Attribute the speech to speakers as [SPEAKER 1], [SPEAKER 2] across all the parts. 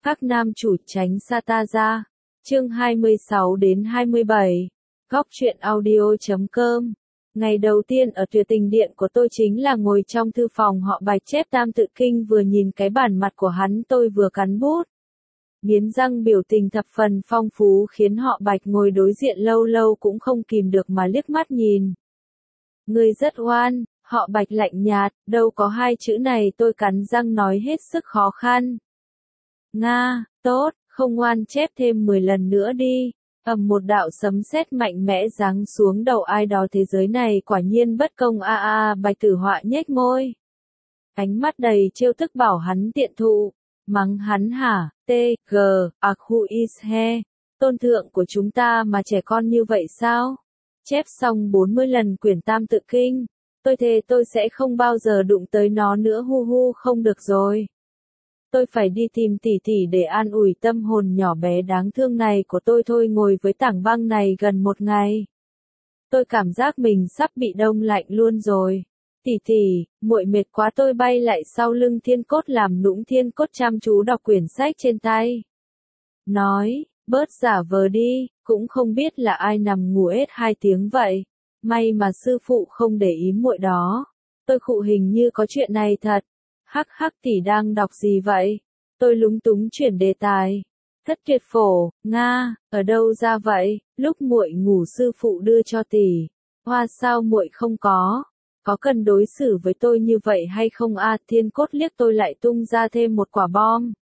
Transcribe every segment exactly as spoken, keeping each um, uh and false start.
[SPEAKER 1] Các nam chủ tránh xa ta ra. Chương hai mươi sáu đến hai mươi bảy. Góc truyện audio chấm com. Ngày đầu tiên ở tuyệt tình điện của tôi chính là ngồi trong thư phòng họ Bạch chép Tam Tự Kinh, vừa nhìn cái bản mặt của hắn tôi vừa cắn bút. Nghiến răng, biểu tình thập phần phong phú khiến họ Bạch ngồi đối diện lâu lâu cũng không kìm được mà liếc mắt nhìn. Ngươi rất oan, họ Bạch lạnh nhạt, đâu có hai chữ này, tôi cắn răng nói hết sức khó khăn. Nga, tốt, không ngoan chép thêm mười lần nữa đi. Ầm, một đạo sấm sét mạnh mẽ giáng xuống đầu ai đó, thế giới này quả nhiên bất công a a. Bạch Tử Họa nhếch môi, ánh mắt đầy trêu tức bảo hắn tiện thụ, mắng hắn hả, t, g, a who is he, tôn thượng của chúng ta mà trẻ con như vậy sao? Chép xong bốn mươi lần quyển Tam Tự Kinh, tôi thề tôi sẽ không bao giờ đụng tới nó nữa, hu hu. Không được rồi. Tôi phải đi tìm tỷ tỷ để an ủi tâm hồn nhỏ bé đáng thương này của tôi thôi. Ngồi với tảng băng này gần một ngày, tôi cảm giác mình sắp bị đông lạnh luôn rồi. Tỷ tỷ, muội mệt quá. Tôi bay lại sau lưng Thiên Cốt, làm nũng Thiên Cốt chăm chú đọc quyển sách trên tay. Nói, bớt giả vờ đi, cũng không biết là ai nằm ngủ hết hai tiếng vậy. May mà sư phụ không để ý muội đó. Tôi khụ, hình như có chuyện này thật. Hắc hắc, tỷ đang đọc gì vậy? Tôi lúng túng chuyển đề tài. Thất Tuyệt Phổ, Nga, ở đâu ra vậy? Lúc muội ngủ sư phụ đưa cho tỷ. Hoa, sao muội không có? Có cần đối xử với tôi như vậy hay không a? Thiên Cốt liếc tôi lại tung ra thêm một quả bom.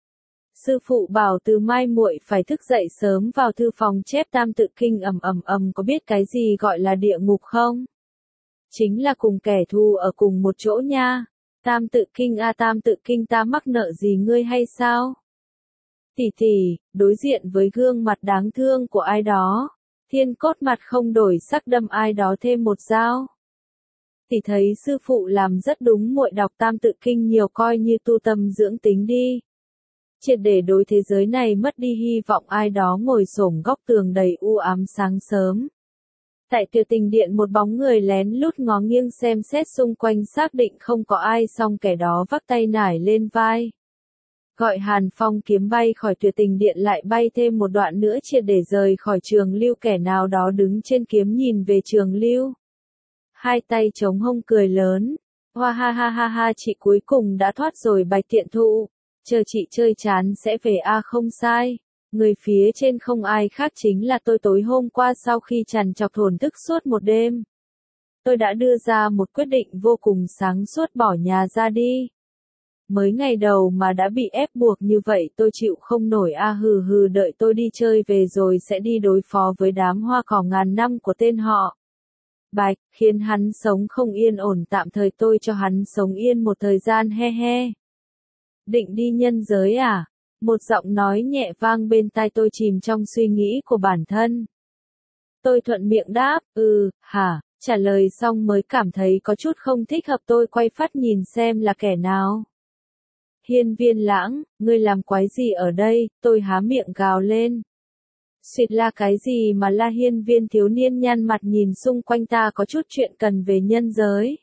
[SPEAKER 1] Sư phụ bảo từ mai muội phải thức dậy sớm vào thư phòng chép Tam Tự Kinh. Ầm ầm ầm, có biết cái gì gọi là địa ngục không? Chính là cùng kẻ thù ở cùng một chỗ nha. Tam Tự Kinh a, Tam Tự Kinh, ta mắc nợ gì ngươi hay sao? Tỷ tỷ, đối diện với gương mặt đáng thương của ai đó, Thiên Cốt mặt không đổi sắc đâm ai đó thêm một dao. Tỷ thấy sư phụ làm rất đúng, muội đọc Tam Tự Kinh nhiều coi như tu tâm dưỡng tính đi. Triệt để đối thế giới này mất đi hy vọng. Ai đó ngồi xổm góc tường đầy u ám sáng sớm. Tại tuyệt tình điện, một bóng người lén lút ngó nghiêng xem xét xung quanh, xác định không có ai, xong kẻ đó vác tay nải lên vai. Gọi Hàn Phong kiếm bay khỏi tuyệt tình điện, lại bay thêm một đoạn nữa triệt để rời khỏi Trường Lưu. Kẻ nào đó đứng trên kiếm nhìn về Trường Lưu. Hai tay chống hông cười lớn. Hoa ha ha ha ha, chị cuối cùng đã thoát rồi Bạch Tiện Thụ. Chờ chị chơi chán sẽ về a. À, không sai. Người phía trên không ai khác chính là tôi. Tối hôm qua sau khi trằn trọc thổn thức suốt một đêm, tôi đã đưa ra một quyết định vô cùng sáng suốt, bỏ nhà ra đi. Mới ngày đầu mà đã bị ép buộc như vậy, tôi chịu không nổi a. À, hừ hừ, đợi tôi đi chơi về rồi sẽ đi đối phó với đám hoa cỏ ngàn năm của tên họ Bạch, khiến hắn sống không yên ổn. Tạm thời tôi cho hắn sống yên một thời gian, he he. Định đi nhân giới à? Một giọng nói nhẹ vang bên tai tôi, chìm trong suy nghĩ của bản thân. Tôi thuận miệng đáp, ừ, hả, trả lời xong mới cảm thấy có chút không thích hợp. Tôi quay phát nhìn xem là kẻ nào. Hiên Viên Lãng, ngươi làm quái gì ở đây? Tôi há miệng gào lên. Xuyệt, là cái gì mà la? Hiên Viên thiếu niên nhăn mặt nhìn xung quanh, ta có chút chuyện cần về nhân giới.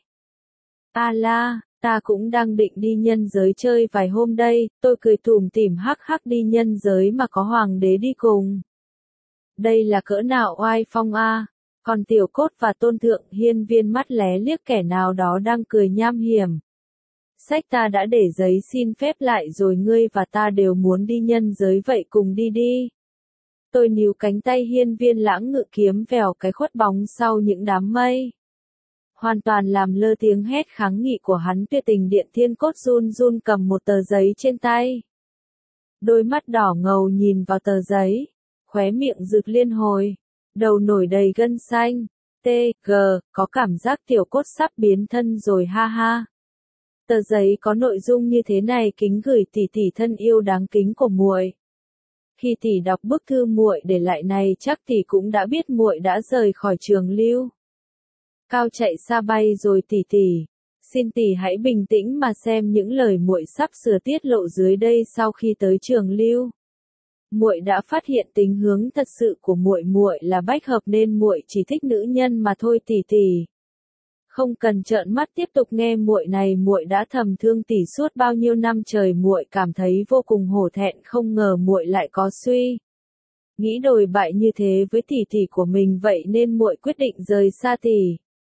[SPEAKER 1] A la, ta cũng đang định đi nhân giới chơi vài hôm đây. Tôi cười tủm tỉm, hắc hắc, đi nhân giới mà có hoàng đế đi cùng. Đây là cỡ nào oai phong a. Còn Tiểu Cốt và Tôn Thượng? Hiên Viên mắt lé liếc kẻ nào đó đang cười nham hiểm. Sách, ta đã để giấy xin phép lại rồi, ngươi và ta đều muốn đi nhân giới, vậy cùng đi đi. Tôi níu cánh tay Hiên Viên Lãng, ngự kiếm vèo cái khuất bóng sau những đám mây. Hoàn toàn làm lơ tiếng hét kháng nghị của hắn. Tuyệt tình điện, Thiên Cốt run run cầm một tờ giấy trên tay. Đôi mắt đỏ ngầu nhìn vào tờ giấy. Khóe miệng rực liên hồi. Đầu nổi đầy gân xanh. T, G, có cảm giác Tiểu Cốt sắp biến thân rồi, ha ha. Tờ giấy có nội dung như thế này: kính gửi tỷ tỷ thân yêu đáng kính của muội. Khi tỷ đọc bức thư muội để lại này, chắc tỷ cũng đã biết muội đã rời khỏi Trường Lưu. Cao chạy xa bay rồi tỷ tỷ. Xin tỷ hãy bình tĩnh mà xem những lời muội sắp sửa tiết lộ dưới đây. Sau khi tới Trường Lưu, muội đã phát hiện tính hướng thật sự của muội. Muội là bách hợp nên muội chỉ thích nữ nhân mà thôi tỷ tỷ. Không cần trợn mắt tiếp tục nghe muội này, muội đã thầm thương tỷ suốt bao nhiêu năm trời, muội cảm thấy vô cùng hổ thẹn, không ngờ muội lại có suy nghĩ đồi bại như thế với tỷ tỷ của mình, vậy nên muội quyết định rời xa tỷ.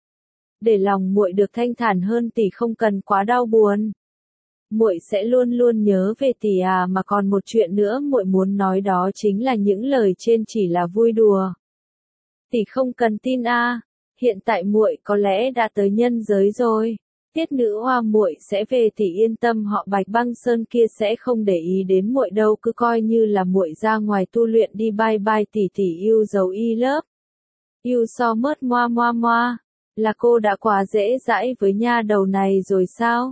[SPEAKER 1] Để lòng muội được thanh thản hơn, tỷ không cần quá đau buồn. Muội sẽ luôn luôn nhớ về tỷ à, mà còn một chuyện nữa muội muốn nói, đó chính là những lời trên chỉ là vui đùa. Tỷ không cần tin a, à. Hiện tại muội có lẽ đã tới nhân giới rồi. Tiết Nữ Hoa muội sẽ về, tỷ yên tâm, họ Bạch Băng Sơn kia sẽ không để ý đến muội đâu, cứ coi như là muội ra ngoài tu luyện đi. Bye bye tỷ, tỷ yêu dấu y lớp. You so much moa moa moa. Là cô đã quá dễ dãi với nha đầu này rồi sao?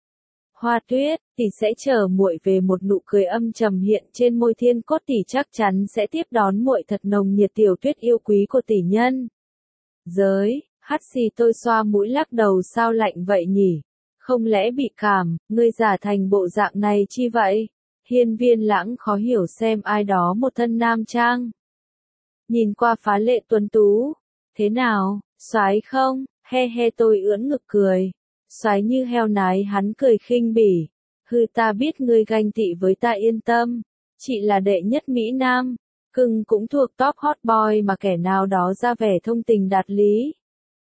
[SPEAKER 1] Hoa Tuyết, tỷ sẽ chờ muội về. Một nụ cười âm trầm hiện trên môi Thiên Cốt, tỷ chắc chắn sẽ tiếp đón muội thật nồng nhiệt. Tiểu Tuyết yêu quý của tỷ nhân giới. Hắt xì, tôi xoa mũi lắc đầu, sao lạnh vậy nhỉ? Không lẽ bị cảm, ngươi giả thành bộ dạng này chi vậy? Hiên Viên Lãng khó hiểu xem ai đó một thân nam trang, nhìn qua phá lệ tuấn tú. Thế nào, soái không? He he, tôi ưỡn ngực cười. Soái như heo nái, hắn cười khinh bỉ. Hư, ta biết ngươi ganh tị với ta, yên tâm. Chị là đệ nhất Mỹ Nam. Cưng cũng thuộc top hot boy mà kẻ nào đó ra vẻ thông tình đạt lý.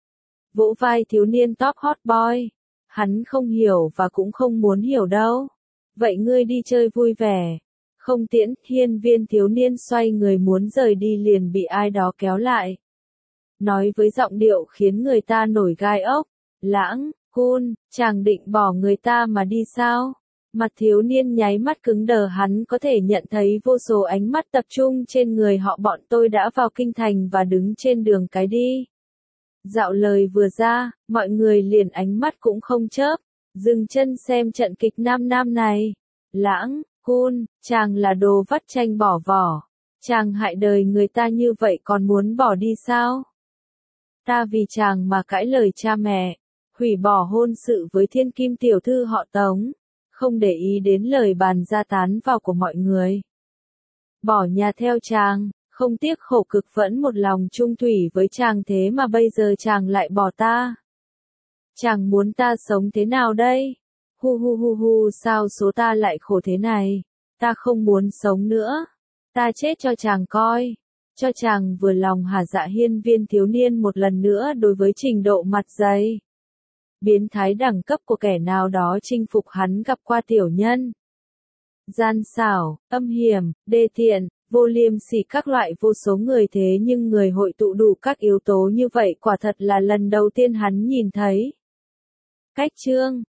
[SPEAKER 1] Vỗ vai thiếu niên top hot boy. Hắn không hiểu và cũng không muốn hiểu đâu. Vậy ngươi đi chơi vui vẻ. Không tiễn. Hiên Viên thiếu niên xoay người muốn rời đi liền bị ai đó kéo lại. Nói với giọng điệu khiến người ta nổi gai ốc. Lãng, Cun, chàng định bỏ người ta mà đi sao? Mặt thiếu niên nháy mắt cứng đờ, hắn có thể nhận thấy vô số ánh mắt tập trung trên người họ. Bọn tôi đã vào kinh thành và đứng trên đường cái đi dạo, lời vừa ra, mọi người liền ánh mắt cũng không chớp, dừng chân xem trận kịch nam nam này. Lãng, Cun, chàng là đồ vắt chanh bỏ vỏ. Chàng hại đời người ta như vậy còn muốn bỏ đi sao? Ta vì chàng mà cãi lời cha mẹ, hủy bỏ hôn sự với thiên kim tiểu thư họ Tống, không để ý đến lời bàn ra tán vào của mọi người. Bỏ nhà theo chàng, không tiếc khổ cực, vẫn một lòng chung thủy với chàng, thế mà bây giờ chàng lại bỏ ta. Chàng muốn ta sống thế nào đây? Hu hu hu hu, sao số ta lại khổ thế này? Ta không muốn sống nữa. Ta chết cho chàng coi. Cho chàng vừa lòng hả? Dạ. Hiên Viên thiếu niên một lần nữa đối với trình độ mặt dày biến thái đẳng cấp của kẻ nào đó chinh phục hắn gặp qua tiểu nhân. Gian xảo, âm hiểm, đê tiện, vô liêm sỉ các loại, vô số người, thế nhưng người hội tụ đủ các yếu tố như vậy quả thật là lần đầu tiên hắn nhìn thấy. Cách chương